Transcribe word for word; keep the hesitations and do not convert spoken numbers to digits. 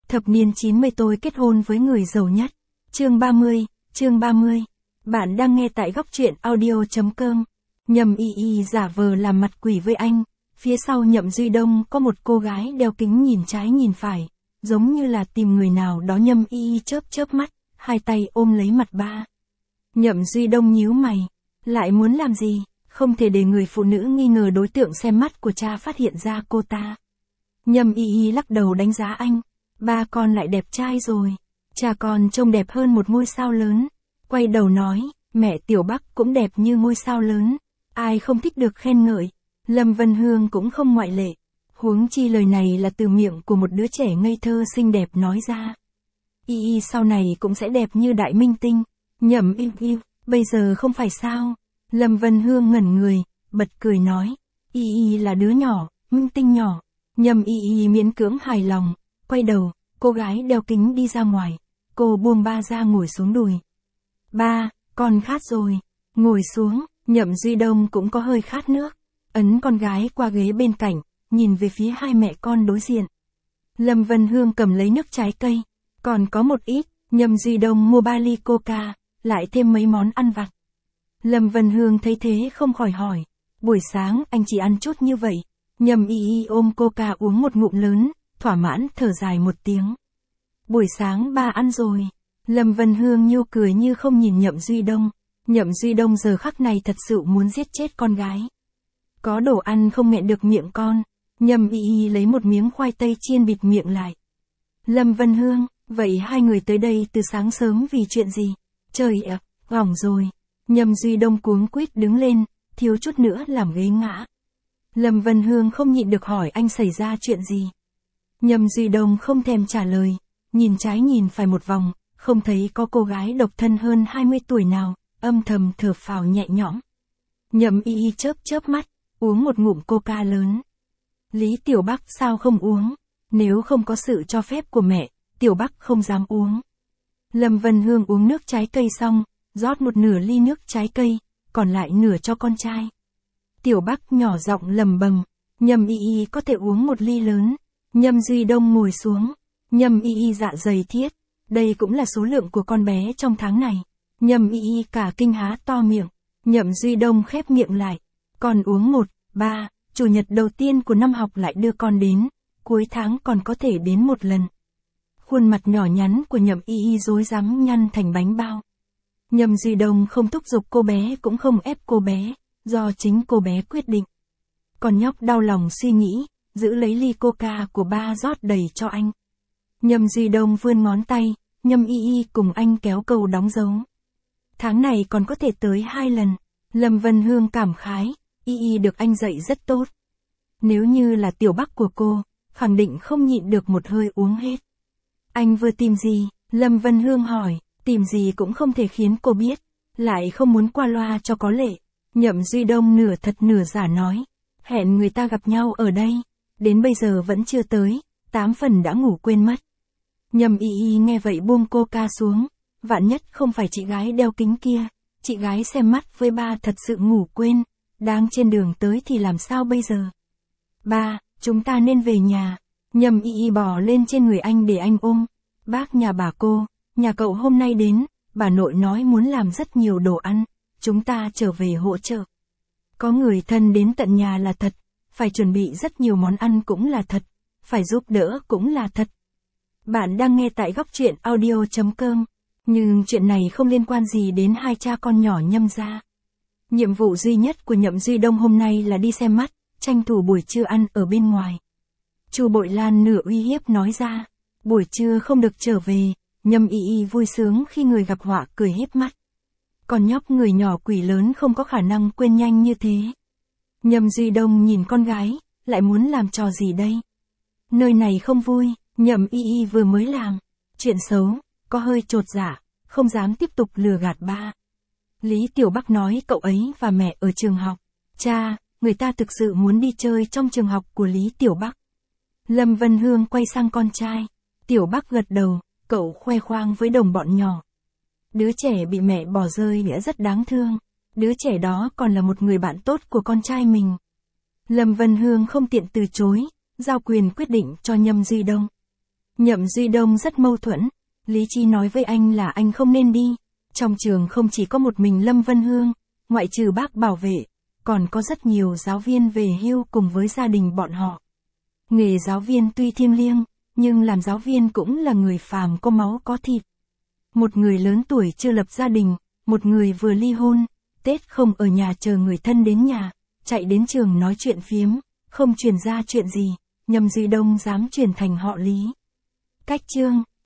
Thập niên chín mươi tôi kết hôn với người giàu nhất. Chương ba mươi, chương ba mươi. Bạn đang nghe tại góc truyện audio chấm com. Nhậm Y Y giả vờ làm mặt quỷ với anh. Phía sau Nhậm Duy Đông có một cô gái đeo kính nhìn trái nhìn phải, giống như là tìm người nào đó. Nhậm Y Y chớp chớp mắt, hai tay ôm lấy mặt ba. Nhậm Duy Đông nhíu mày. Lại muốn làm gì? Không thể để người phụ nữ nghi ngờ đối tượng xem mắt của cha phát hiện ra cô ta. Nhậm Y Y lắc đầu đánh giá anh. Ba con lại đẹp trai rồi. Cha con trông đẹp hơn một ngôi sao lớn. Quay đầu nói, mẹ Tiểu Bắc cũng đẹp như ngôi sao lớn. Ai không thích được khen ngợi. Lâm Vân Hương cũng không ngoại lệ. Huống chi lời này là từ miệng của một đứa trẻ ngây thơ xinh đẹp nói ra. Y Y sau này cũng sẽ đẹp như đại minh tinh. Nhậm Y Y, bây giờ không phải sao? Lâm Vân Hương ngẩn người, bật cười nói. Y Y là đứa nhỏ, minh tinh nhỏ. Nhậm Y Y miễn cưỡng hài lòng, quay đầu, cô gái đeo kính đi ra ngoài. Cô buông ba ra ngồi xuống đùi. Ba, con khát rồi. Ngồi xuống, Nhậm Duy Đông cũng có hơi khát nước. Ấn con gái qua ghế bên cạnh, nhìn về phía hai mẹ con đối diện. Lâm Vân Hương cầm lấy nước trái cây. Còn có một ít, Nhậm Duy Đông mua ba ly coca, lại thêm mấy món ăn vặt. Lâm Vân Hương thấy thế không khỏi hỏi. Buổi sáng anh chỉ ăn chút như vậy. Nhậm Y Y ôm coca uống một ngụm lớn, thỏa mãn thở dài một tiếng. Buổi sáng ba ăn rồi. Lâm Vân Hương nhu cười như không nhìn Nhậm Duy Đông. Nhậm Duy Đông giờ khắc này thật sự muốn giết chết con gái. Có đồ ăn không nghẹn được miệng con. Nhậm Y Y lấy một miếng khoai tây chiên bịt miệng lại. Lâm Vân Hương, vậy hai người tới đây từ sáng sớm vì chuyện gì? Trời ạ, hỏng rồi. Nhậm Duy Đông cuống quýt đứng lên, thiếu chút nữa làm ghế ngã. Lâm Vân Hương không nhịn được hỏi anh xảy ra chuyện gì. Nhậm Duy Đông không thèm trả lời, nhìn trái nhìn phải một vòng, không thấy có cô gái độc thân hơn hai mươi tuổi nào, âm thầm thở phào nhẹ nhõm. Nhậm Y Y chớp chớp mắt, uống một ngụm coca lớn. Lý Tiểu Bắc sao không uống? Nếu không có sự cho phép của mẹ, Tiểu Bắc không dám uống. Lâm Vân Hương uống nước trái cây xong, rót một nửa ly nước trái cây, còn lại nửa cho con trai. Tiểu Bắc nhỏ giọng lầm bầm, Nhậm Y Y có thể uống một ly lớn. Nhậm Duy Đông ngồi xuống. Nhậm Y Y dạ dày thiết. Đây cũng là số lượng của con bé trong tháng này. Nhậm Y Y cả kinh há to miệng. Nhậm Duy Đông khép miệng lại. Con uống một, ba, chủ nhật đầu tiên của năm học lại đưa con đến. Cuối tháng còn có thể đến một lần. Khuôn mặt nhỏ nhắn của Nhậm Y Y rối rắm nhăn thành bánh bao. Nhậm Duy Đông không thúc giục cô bé cũng không ép cô bé, do chính cô bé quyết định. Con nhóc đau lòng suy nghĩ, giữ lấy ly coca của ba rót đầy cho anh. Nhậm Duy Đông vươn ngón tay, Nhậm Y Y cùng anh kéo câu đóng dấu. Tháng này còn có thể tới hai lần. Lâm Vân Hương cảm khái, Y Y được anh dạy rất tốt. Nếu như là Tiểu Bắc của cô, khẳng định không nhịn được một hơi uống hết. Anh vừa tìm gì? Lâm Vân Hương hỏi. Tìm gì cũng không thể khiến cô biết, lại không muốn qua loa cho có lệ. Nhậm Duy Đông nửa thật nửa giả nói, hẹn người ta gặp nhau ở đây, đến bây giờ vẫn chưa tới, tám phần đã ngủ quên mất. Nhậm Y Y nghe vậy buông coca xuống, vạn nhất không phải chị gái đeo kính kia, chị gái xem mắt với ba thật sự ngủ quên, đang trên đường tới thì làm sao bây giờ? Ba, chúng ta nên về nhà. Nhậm Y Y bò lên trên người anh để anh ôm. Bác nhà bà cô, nhà cậu hôm nay đến, bà nội nói muốn làm rất nhiều đồ ăn, chúng ta trở về hỗ trợ. Có người thân đến tận nhà là thật, phải chuẩn bị rất nhiều món ăn cũng là thật, phải giúp đỡ cũng là thật. Bạn đang nghe tại góc truyện audio chấm com, nhưng chuyện này không liên quan gì đến hai cha con nhỏ Nhâm gia. Nhiệm vụ duy nhất của Nhậm Duy Đông hôm nay là đi xem mắt, tranh thủ buổi trưa ăn ở bên ngoài. Chu Bội Lan nửa uy hiếp nói ra, buổi trưa không được trở về. Nhậm Y Y vui sướng khi người gặp họa cười hiếp mắt. Con nhóc người nhỏ quỷ lớn không có khả năng quên nhanh như thế. Nhậm Duy Đông nhìn con gái, lại muốn làm trò gì đây? Nơi này không vui, Nhậm Y Y vừa mới làm chuyện xấu, có hơi chột dạ, không dám tiếp tục lừa gạt ba. Lý Tiểu Bắc nói cậu ấy và mẹ ở trường học. Cha, người ta thực sự muốn đi chơi trong trường học của Lý Tiểu Bắc. Lâm Vân Hương quay sang con trai. Tiểu Bắc gật đầu. Cậu khoe khoang với đồng bọn nhỏ. Đứa trẻ bị mẹ bỏ rơi nghĩa rất đáng thương. Đứa trẻ đó còn là một người bạn tốt của con trai mình. Lâm Vân Hương không tiện từ chối, giao quyền quyết định cho Nhậm Duy Đông. Nhậm Duy Đông rất mâu thuẫn. Lý trí nói với anh là anh không nên đi. Trong trường không chỉ có một mình Lâm Vân Hương, ngoại trừ bác bảo vệ, còn có rất nhiều giáo viên về hưu cùng với gia đình bọn họ. Nghề giáo viên tuy thiêng liêng, nhưng làm giáo viên cũng là người phàm có máu có thịt. Một người lớn tuổi chưa lập gia đình, một người vừa ly hôn, Tết không ở nhà chờ người thân đến nhà, chạy đến trường nói chuyện phiếm, không truyền ra chuyện gì, Nhậm Duy Đông dám truyền thành họ Lý. Cách chương